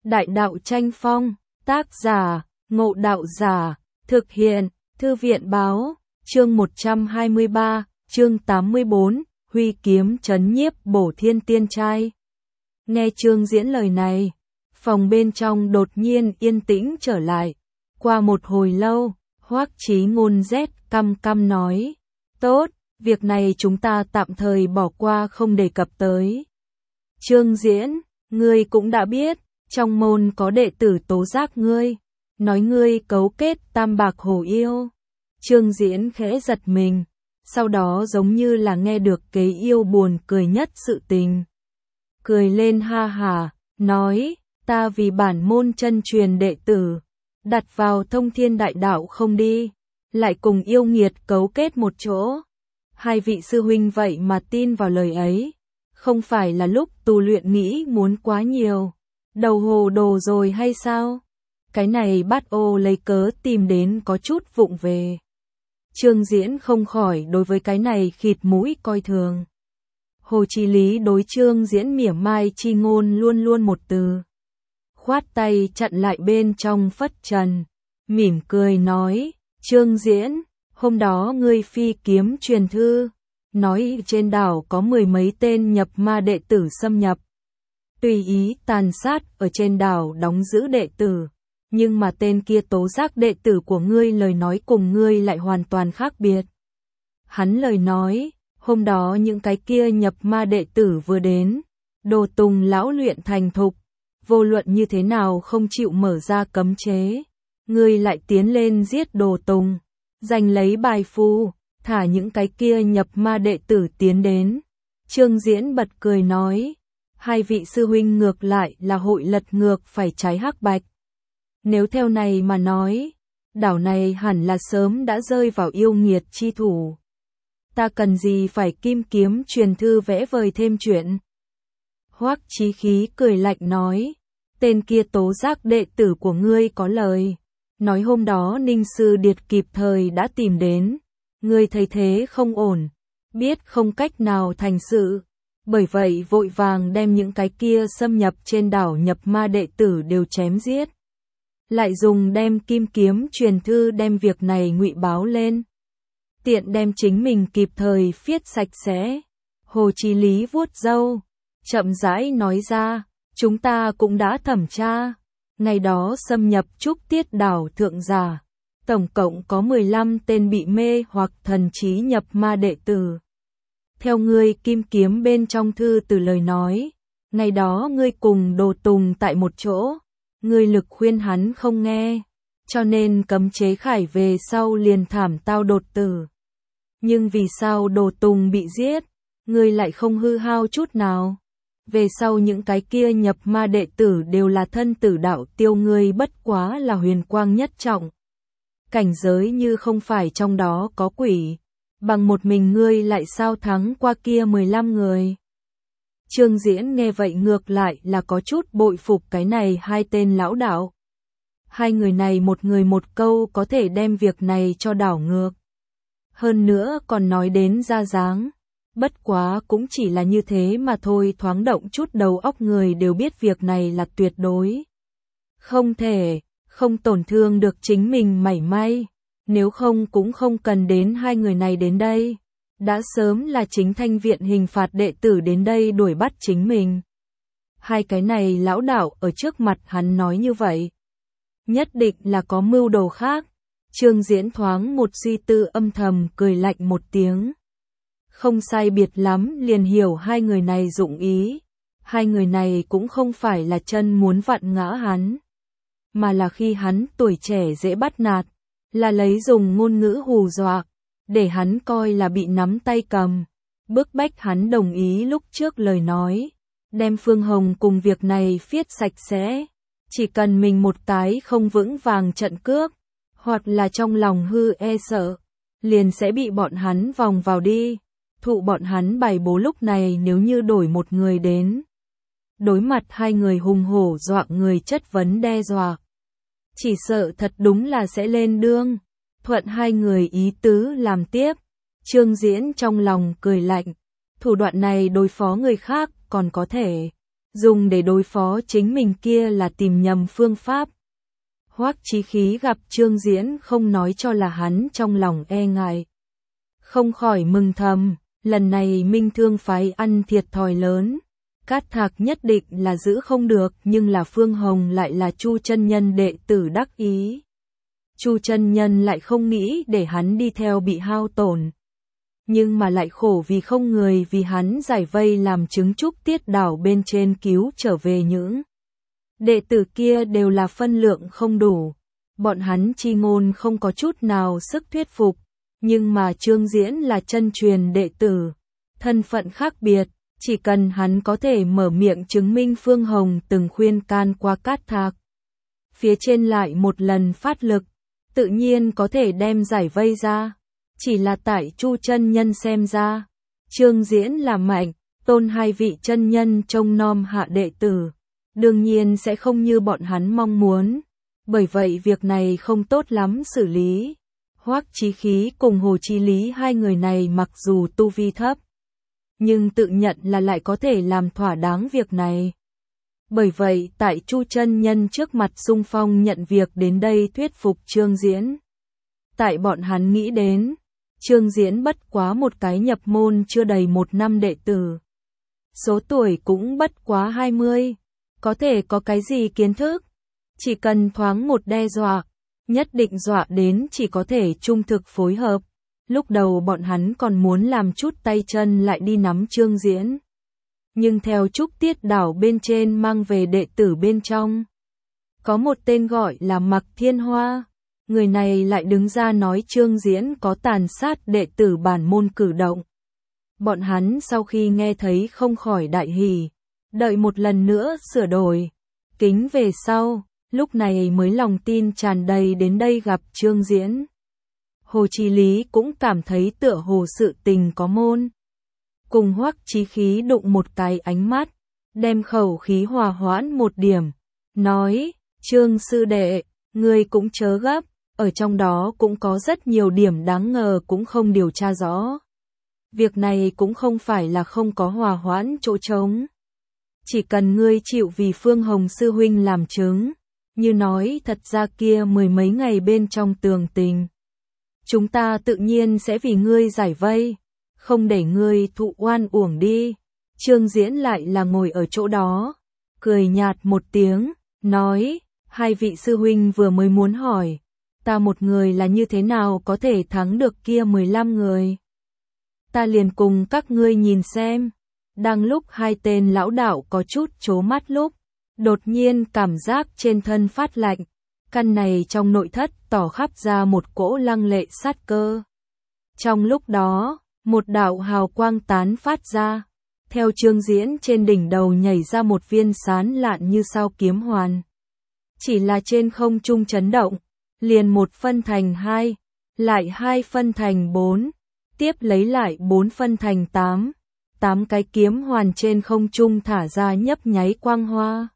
Đại đạo tranh phong, tác giả, Ngộ Đạo Giả, thực hiện, Thư viện báo, chương 123, chương 84, huy kiếm trấn nhiếp bổ thiên tiên trai. Nghe Trương Diễn lời này, phòng bên trong đột nhiên yên tĩnh trở lại. Qua một hồi lâu, Hoắc Chí Ngôn rét căm căm nói, tốt, việc này chúng ta tạm thời bỏ qua không đề cập tới. Trương Diễn, ngươi cũng đã biết, trong môn có đệ tử tố giác ngươi, nói ngươi cấu kết Tam Bạc Hổ Yêu. Trương Diễn khẽ giật mình, sau đó giống như là nghe được cái yêu buồn cười nhất sự tình. Cười lên ha hả, nói, ta vì bản môn chân truyền đệ tử, đặt vào thông thiên đại đạo không đi, lại cùng yêu nghiệt cấu kết một chỗ. Hai vị sư huynh vậy mà tin vào lời ấy, không phải là lúc tu luyện nghĩ muốn quá nhiều, đầu hồ đồ rồi hay sao? Cái này Bát Ô lấy cớ tìm đến có chút vụng về. Trương Diễn không khỏi đối với cái này khịt mũi coi thường. Hồ Chí Lý đối Trương Diễn mỉa mai chi ngôn luôn luôn một từ. Khoát tay chặn lại bên trong phất trần, mỉm cười nói, Trương Diễn, hôm đó ngươi phi kiếm truyền thư, nói trên đảo có 10 mấy tên nhập ma đệ tử xâm nhập. Tùy ý tàn sát ở trên đảo đóng giữ đệ tử, nhưng mà tên kia tố giác đệ tử của ngươi lời nói cùng ngươi lại hoàn toàn khác biệt. Hắn lời nói, hôm đó những cái kia nhập ma đệ tử vừa đến, Đồ Tùng lão luyện thành thục, vô luận như thế nào không chịu mở ra cấm chế, ngươi lại tiến lên giết Đồ Tùng, giành lấy bài phù, thả những cái kia nhập ma đệ tử tiến đến. Trương Diễn bật cười nói, hai vị sư huynh ngược lại là hội lật ngược phải trái hắc bạch. Nếu theo này mà nói, đảo này hẳn là sớm đã rơi vào yêu nghiệt chi thủ. Ta cần gì phải kim kiếm truyền thư vẽ vời thêm chuyện. Hoắc Chí Khí cười lạnh nói, tên kia tố giác đệ tử của ngươi có lời, nói hôm đó Ninh Sư Điệt kịp thời đã tìm đến, ngươi thấy thế không ổn, biết không cách nào thành sự, bởi vậy vội vàng đem những cái kia xâm nhập trên đảo nhập ma đệ tử đều chém giết. Lại dùng đem kim kiếm truyền thư đem việc này ngụy báo lên, tiện đem chính mình kịp thời phiết sạch sẽ. Hồ Chí Lý vuốt râu, chậm rãi nói ra, chúng ta cũng đã thẩm tra, ngày đó xâm nhập Trúc Tiết đảo thượng giả, tổng cộng có 15 tên bị mê hoặc thần trí nhập ma đệ tử. Theo ngươi kim kiếm bên trong thư từ lời nói, ngày đó ngươi cùng Đồ Tùng tại một chỗ, ngươi lực khuyên hắn không nghe, cho nên cấm chế khải về sau liền thảm tao đột tử. Nhưng vì sao Đồ Tùng bị giết, ngươi lại không hư hao chút nào? Về sau những cái kia nhập ma đệ tử đều là thân tử đạo tiêu, ngươi bất quá là huyền quang nhất trọng. Cảnh giới như không phải trong đó có quỷ, bằng một mình ngươi lại sao thắng qua kia 15 người. Trương Diễn nghe vậy ngược lại là có chút bội phục cái này hai tên lão đạo. Hai người này một người một câu có thể đem việc này cho đảo ngược. Hơn nữa còn nói đến ra dáng. Bất quá cũng chỉ là như thế mà thôi, thoáng động chút đầu óc người đều biết việc này là tuyệt đối không thể, không tổn thương được chính mình mảy may. Nếu không cũng không cần đến hai người này đến đây. Đã sớm là chính thanh viện hình phạt đệ tử đến đây đuổi bắt chính mình. Hai cái này lão đạo ở trước mặt hắn nói như vậy, nhất định là có mưu đồ khác. Trương Diễn thoáng một suy tư âm thầm cười lạnh một tiếng. Không sai biệt lắm liền hiểu hai người này dụng ý. Hai người này cũng không phải là chân muốn vặn ngã hắn, mà là khi hắn tuổi trẻ dễ bắt nạt, là lấy dùng ngôn ngữ hù dọa, để hắn coi là bị nắm tay cầm, bức bách hắn đồng ý lúc trước lời nói, đem Phương Hồng cùng việc này phiết sạch sẽ. Chỉ cần mình một cái không vững vàng trận cước, hoặc là trong lòng hư e sợ, liền sẽ bị bọn hắn vòng vào đi. Thụ bọn hắn bày bố lúc này nếu như đổi một người đến, đối mặt hai người hùng hổ dọa người chất vấn đe dọa, chỉ sợ thật đúng là sẽ lên đương. Thuận hai người ý tứ làm tiếp. Trương Diễn trong lòng cười lạnh, thủ đoạn này đối phó người khác còn có thể, dùng để đối phó chính mình kia là tìm nhầm phương pháp. Hoắc Chí Khí gặp Trương Diễn không nói cho là hắn trong lòng e ngại. Không khỏi mừng thầm, lần này Minh Thương phái ăn thiệt thòi lớn. Cát Thạc nhất định là giữ không được, nhưng là Phương Hồng lại là Chu chân nhân đệ tử đắc ý. Chu chân nhân lại không nghĩ để hắn đi theo bị hao tổn. Nhưng mà lại khổ vì không người vì hắn giải vây làm chứng Trúc Tiết đảo bên trên cứu trở về những đệ tử kia đều là phân lượng không đủ. Bọn hắn chi ngôn không có chút nào sức thuyết phục. Nhưng mà Trương Diễn là chân truyền đệ tử, thân phận khác biệt, chỉ cần hắn có thể mở miệng chứng minh Phương Hồng từng khuyên can qua Cát Thạc. Phía trên lại một lần phát lực, tự nhiên có thể đem giải vây ra. Chỉ là tại Chu chân nhân xem ra, Trương Diễn là mạnh, tôn hai vị chân nhân trông nom hạ đệ tử, đương nhiên sẽ không như bọn hắn mong muốn. Bởi vậy việc này không tốt lắm xử lý. Hoắc Chí Khí cùng Hồ Chí Lý hai người này mặc dù tu vi thấp, nhưng tự nhận là lại có thể làm thỏa đáng việc này. Bởi vậy tại Chu chân nhân trước mặt xung phong nhận việc đến đây thuyết phục Trương Diễn. Tại bọn hắn nghĩ đến, Trương Diễn bất quá một cái nhập môn chưa đầy 1 năm đệ tử. Số tuổi cũng bất quá 20, có thể có cái gì kiến thức, chỉ cần thoáng một đe dọa, nhất định dọa đến chỉ có thể trung thực phối hợp. Lúc đầu bọn hắn còn muốn làm chút tay chân lại đi nắm Trương Diễn. Nhưng theo Trúc Tiết đảo bên trên mang về đệ tử bên trong, có một tên gọi là Mạc Thiên Hoa. Người này lại đứng ra nói Trương Diễn có tàn sát đệ tử bản môn cử động. Bọn hắn sau khi nghe thấy không khỏi đại hỉ, đợi một lần nữa sửa đổi. Kính về sau, lúc này mới lòng tin tràn đầy đến đây gặp Trương Diễn. Hồ Chí Lý cũng cảm thấy tựa hồ sự tình có môn. Cùng Hoắc Chí Khí đụng một cái ánh mắt, đem khẩu khí hòa hoãn một điểm, nói, Trương sư đệ, ngươi cũng chớ gấp, ở trong đó cũng có rất nhiều điểm đáng ngờ cũng không điều tra rõ. Việc này cũng không phải là không có hòa hoãn chỗ trống. Chỉ cần ngươi chịu vì Phương Hồng sư huynh làm chứng, như nói thật ra kia 10 mấy ngày bên trong tường tình. Chúng ta tự nhiên sẽ vì ngươi giải vây, không để ngươi thụ oan uổng đi. Trương Diễn lại là ngồi ở chỗ đó, cười nhạt một tiếng, nói, hai vị sư huynh vừa mới muốn hỏi, ta một người là như thế nào có thể thắng được kia 15 người. Ta liền cùng các ngươi nhìn xem. Đang lúc hai tên lão đạo có chút chố mắt lúc, đột nhiên cảm giác trên thân phát lạnh, căn này trong nội thất tỏ khắp ra một cỗ lăng lệ sát cơ. Trong lúc đó, một đạo hào quang tán phát ra, theo Trương Diễn trên đỉnh đầu nhảy ra một viên sán lạn như sao kiếm hoàn. Chỉ là trên không trung chấn động, liền một phân thành 2, lại 2 phân thành 4, tiếp lấy lại 4 phân thành 8. 8 cái kiếm hoàn trên không trung thả ra nhấp nháy quang hoa.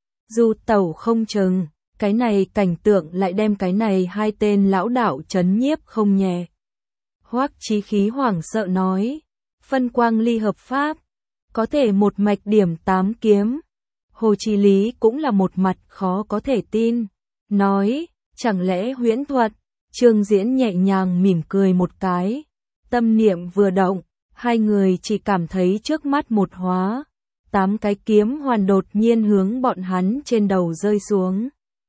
Dù tẩu không chừng, cái này cảnh tượng lại đem cái này hai tên lão đạo chấn nhiếp không nhẹ. Hoắc Chí Khí hoảng sợ nói, phân quang ly hợp pháp, có thể một mạch điểm 8 kiếm. Hồ Chí Lý cũng là một mặt khó có thể tin, nói, chẳng lẽ huyễn thuật. Trương Diễn nhẹ nhàng mỉm cười một cái, tâm niệm vừa động, hai người chỉ cảm thấy trước mắt một hóa, 8 cái kiếm hoàn đột nhiên hướng bọn hắn trên đầu rơi xuống.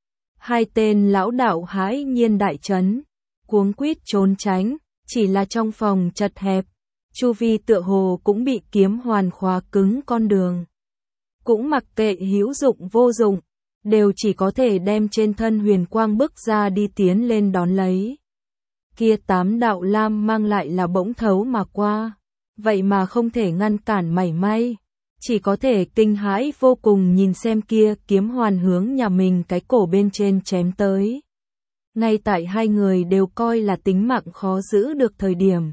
Hai tên lão đạo hãi nhiên đại chấn, cuống quýt trốn tránh, chỉ là trong phòng chật hẹp, chu vi tựa hồ cũng bị kiếm hoàn khóa cứng con đường. Cũng mặc kệ hữu dụng vô dụng, đều chỉ có thể đem trên thân huyền quang bức ra đi tiến lên đón lấy. Kia 8 đạo lam mang lại là bỗng thấu mà qua, vậy mà không thể ngăn cản mảy may, chỉ có thể kinh hãi vô cùng nhìn xem kia kiếm hoàn hướng nhà mình cái cổ bên trên chém tới. Ngay tại hai người đều coi là tính mạng khó giữ được thời điểm,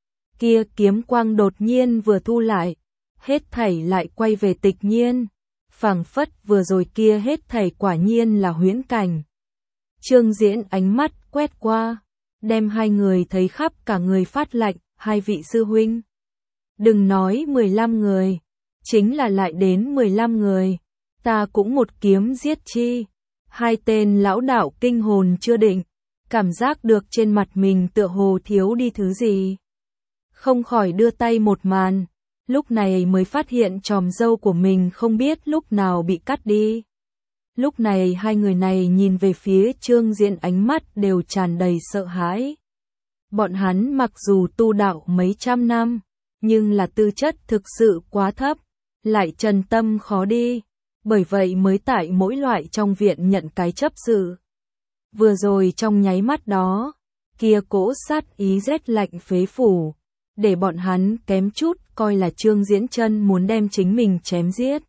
kia kiếm quang đột nhiên vừa thu lại, hết thảy lại quay về tịch nhiên, phảng phất vừa rồi kia hết thảy quả nhiên là huyễn cảnh. Trương Diễn ánh mắt quét qua, đem hai người thấy khắp cả người phát lạnh, hai vị sư huynh. Đừng nói 15 người, chính là lại đến 15 người, ta cũng một kiếm giết chi. Hai tên lão đạo kinh hồn chưa định, cảm giác được trên mặt mình tựa hồ thiếu đi thứ gì. Không khỏi đưa tay một màn, lúc này mới phát hiện chòm râu của mình không biết lúc nào bị cắt đi. Lúc này hai người này nhìn về phía Trương Diễn ánh mắt đều tràn đầy sợ hãi. Bọn hắn mặc dù tu đạo mấy trăm năm, nhưng là tư chất thực sự quá thấp, lại trần tâm khó đi, bởi vậy mới tại mỗi loại trong viện nhận cái chấp sự. Vừa rồi trong nháy mắt đó, kia cỗ sát ý rét lạnh phế phủ, để bọn hắn kém chút coi là Trương Diễn chân muốn đem chính mình chém giết.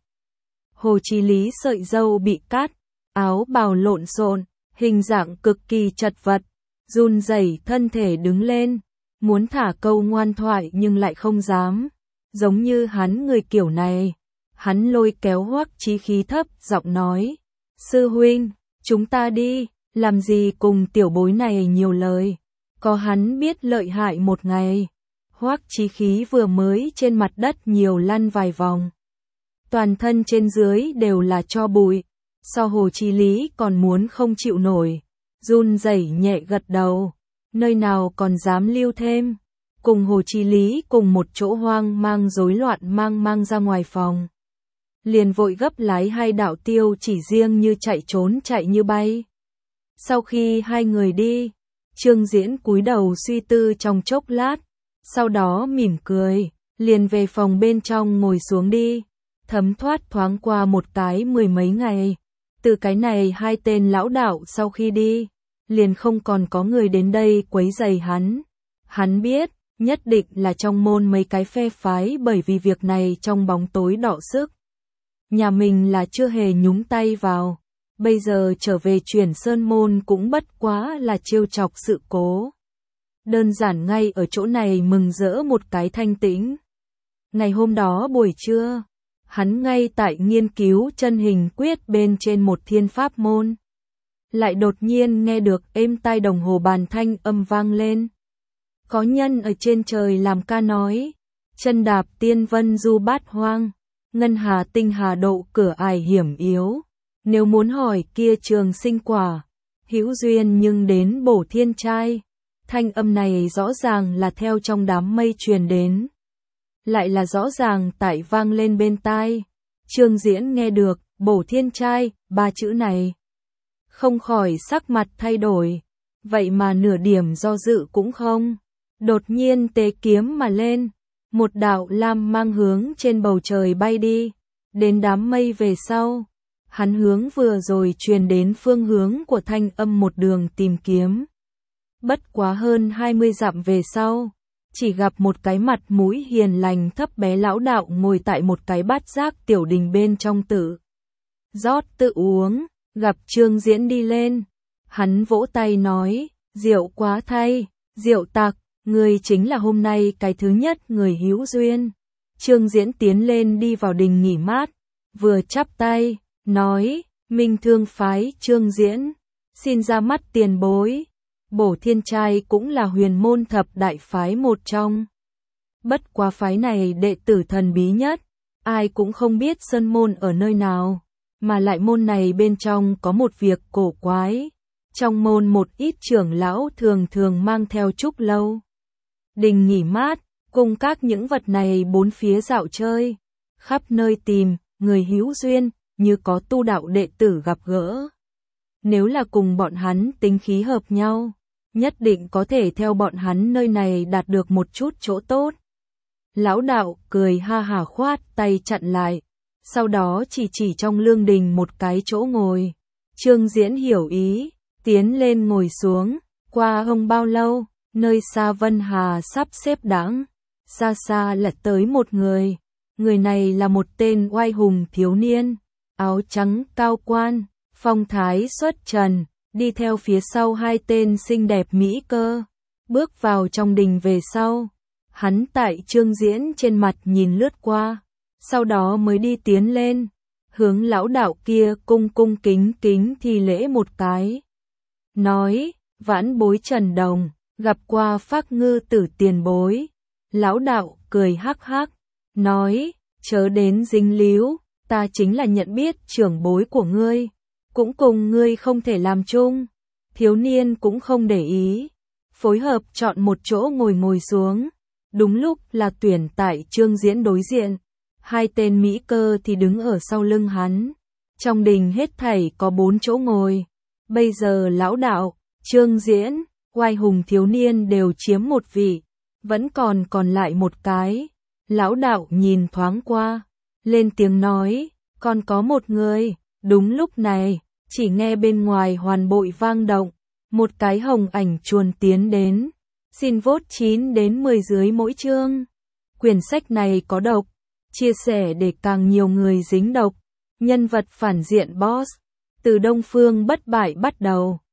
Hồ Chí Lý sợi râu bị cắt, áo bào lộn xộn, hình dạng cực kỳ chật vật, run rẩy thân thể đứng lên, muốn thả câu ngoan thoại nhưng lại không dám, giống như hắn người kiểu này. Hắn lôi kéo Hoắc Chí Khí thấp giọng nói, sư huynh, chúng ta đi, làm gì cùng tiểu bối này nhiều lời, có hắn biết lợi hại một ngày. Hoắc Chí Khí vừa mới trên mặt đất nhiều lăn vài vòng, toàn thân trên dưới đều là tro bụi, so Hồ Chí Lý còn muốn không chịu nổi, run rẩy nhẹ gật đầu, nơi nào còn dám lưu thêm, cùng Hồ Chí Lý cùng một chỗ hoang mang rối loạn mang ra ngoài phòng. Liền vội gấp lái hai đạo tiêu chỉ riêng như chạy trốn chạy như bay. Sau khi hai người đi, Trương Diễn cúi đầu suy tư trong chốc lát, sau đó mỉm cười, liền về phòng bên trong ngồi xuống đi. Thấm thoát thoáng qua một cái 10 mấy ngày, từ cái này hai tên lão đạo sau khi đi, liền không còn có người đến đây quấy rầy hắn. Hắn biết, nhất định là trong môn mấy cái phe phái bởi vì việc này trong bóng tối đọ sức. Nhà mình là chưa hề nhúng tay vào, bây giờ trở về chuyển sơn môn cũng bất quá là trêu chọc sự cố. Đơn giản ngay ở chỗ này mừng rỡ một cái thanh tĩnh. Ngày hôm đó buổi trưa, hắn ngay tại nghiên cứu chân hình quyết bên trên một thiên pháp môn. Lại đột nhiên nghe được êm tai đồng hồ bàn thanh âm vang lên. Có nhân ở trên trời làm ca nói, chân đạp tiên vân du bát hoang, ngân hà tinh hà độ cửa ải hiểm yếu. Nếu muốn hỏi kia trường sinh quả, hữu duyên nhưng đến bổ thiên trai. Thanh âm này rõ ràng là theo trong đám mây truyền đến, lại là rõ ràng tại vang lên bên tai. Trương Diễn nghe được bổ thiên trai ba chữ này, không khỏi sắc mặt thay đổi, vậy mà nửa điểm do dự cũng không. Đột nhiên tế kiếm mà lên, một đạo lam mang hướng trên bầu trời bay đi, đến đám mây về sau. Hắn hướng vừa rồi truyền đến phương hướng của thanh âm một đường tìm kiếm. Bất quá hơn 20 dặm về sau, chỉ gặp một cái mặt mũi hiền lành thấp bé lão đạo ngồi tại một cái bát giác tiểu đình bên trong tự rót tự uống, gặp Trương Diễn đi lên. Hắn vỗ tay nói, rượu quá thay, rượu tặc, người chính là hôm nay cái thứ nhất người hữu duyên. Trương Diễn tiến lên đi vào đình nghỉ mát, vừa chắp tay, nói, Minh Thương phái Trương Diễn, xin ra mắt tiền bối. Bổ thiên trai cũng là huyền môn thập đại phái một trong. Bất quá phái này đệ tử thần bí nhất, ai cũng không biết sơn môn ở nơi nào, mà lại môn này bên trong có một việc cổ quái. Trong môn một ít trưởng lão thường thường mang theo trúc lâu, đình nghỉ mát, cùng các những vật này bốn phía dạo chơi, khắp nơi tìm người hữu duyên, như có tu đạo đệ tử gặp gỡ. Nếu là cùng bọn hắn tính khí hợp nhau, nhất định có thể theo bọn hắn nơi này đạt được một chút chỗ tốt. Lão đạo cười ha hả khoát tay chặn lại, sau đó chỉ trong lương đình một cái chỗ ngồi. Trương Diễn hiểu ý, tiến lên ngồi xuống, qua không bao lâu, nơi xa Vân Hà sắp xếp đãng, xa xa lật tới một người. Người này là một tên oai hùng thiếu niên, áo trắng cao quan, phong thái xuất trần, đi theo phía sau hai tên xinh đẹp mỹ cơ. Bước vào trong đình về sau, hắn tại Trương Diễn trên mặt nhìn lướt qua, sau đó mới đi tiến lên, hướng lão đạo kia cung kính thi lễ một cái. Nói, vãn bối Trần Đồng, gặp qua Phác Ngư Tử tiền bối. Lão đạo cười hắc hắc, nói, chớ đến dính líu, ta chính là nhận biết trưởng bối của ngươi, cũng cùng ngươi không thể làm chung. Thiếu niên cũng không để ý, phối hợp chọn một chỗ ngồi xuống. Đúng lúc là tuyển tại Trương Diễn đối diện, hai tên mỹ cơ thì đứng ở sau lưng hắn. Trong đình hết thảy có 4 chỗ ngồi. Bây giờ lão đạo, Trương Diễn, oai hùng thiếu niên đều chiếm một vị, vẫn còn lại một cái. Lão đạo nhìn thoáng qua, lên tiếng nói, còn có một người. Đúng lúc này, chỉ nghe bên ngoài hoàn bội vang động, một cái hồng ảnh chuồn tiến đến. Xin vote 9 đến 10 dưới mỗi chương. Quyển sách này có độc, chia sẻ để càng nhiều người dính độc. Nhân vật phản diện boss, từ Đông Phương bất bại bắt đầu.